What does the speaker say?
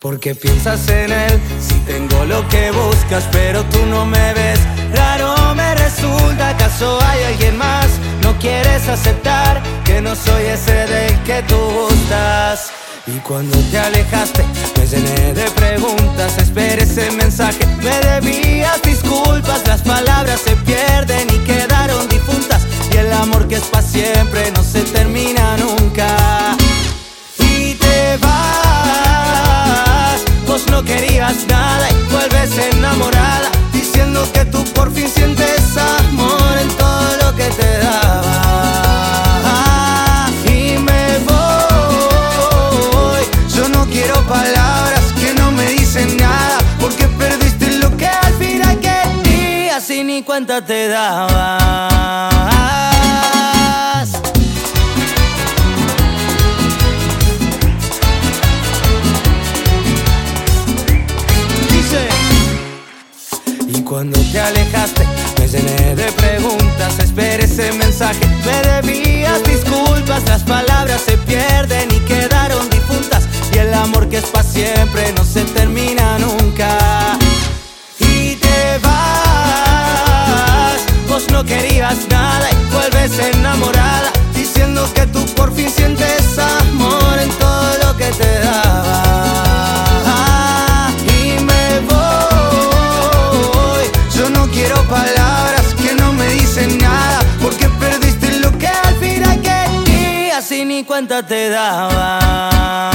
Porque piensas en él, si tengo lo que buscas, pero tú no me ves. Raro me resulta, ¿acaso hay alguien más? No quieres aceptar que no soy ese del que tú gustas. Y cuando te alejaste, me llené de preguntas. Esperé ese mensaje, me debías disculpas. Las palabras se pierden y quedaron difuntas, y el amor que es pa' siempre no se termina nunca. Y te vas, vos no querías nada y vuelves enamorada, diciendo que tú por fin sientes amor en todo lo que te daba. Y me voy, yo no quiero palabras que no me dicen nada, porque perdiste lo que al final querías y ni cuenta te dabas. Y cuando te alejaste, me llené de preguntas. Esperé ese mensaje, me debías disculpas. Las palabras se pierden y quedaron difuntas, y el amor que es pa' siempre no se termina nunca. Y te vas, vos no querías nada y vuelves enamorada, diciendo que tú por fin sientes amor en todo lo que te daba. Palabras que no me dicen nada, porque perdiste lo que al final querías y ni cuenta te daba.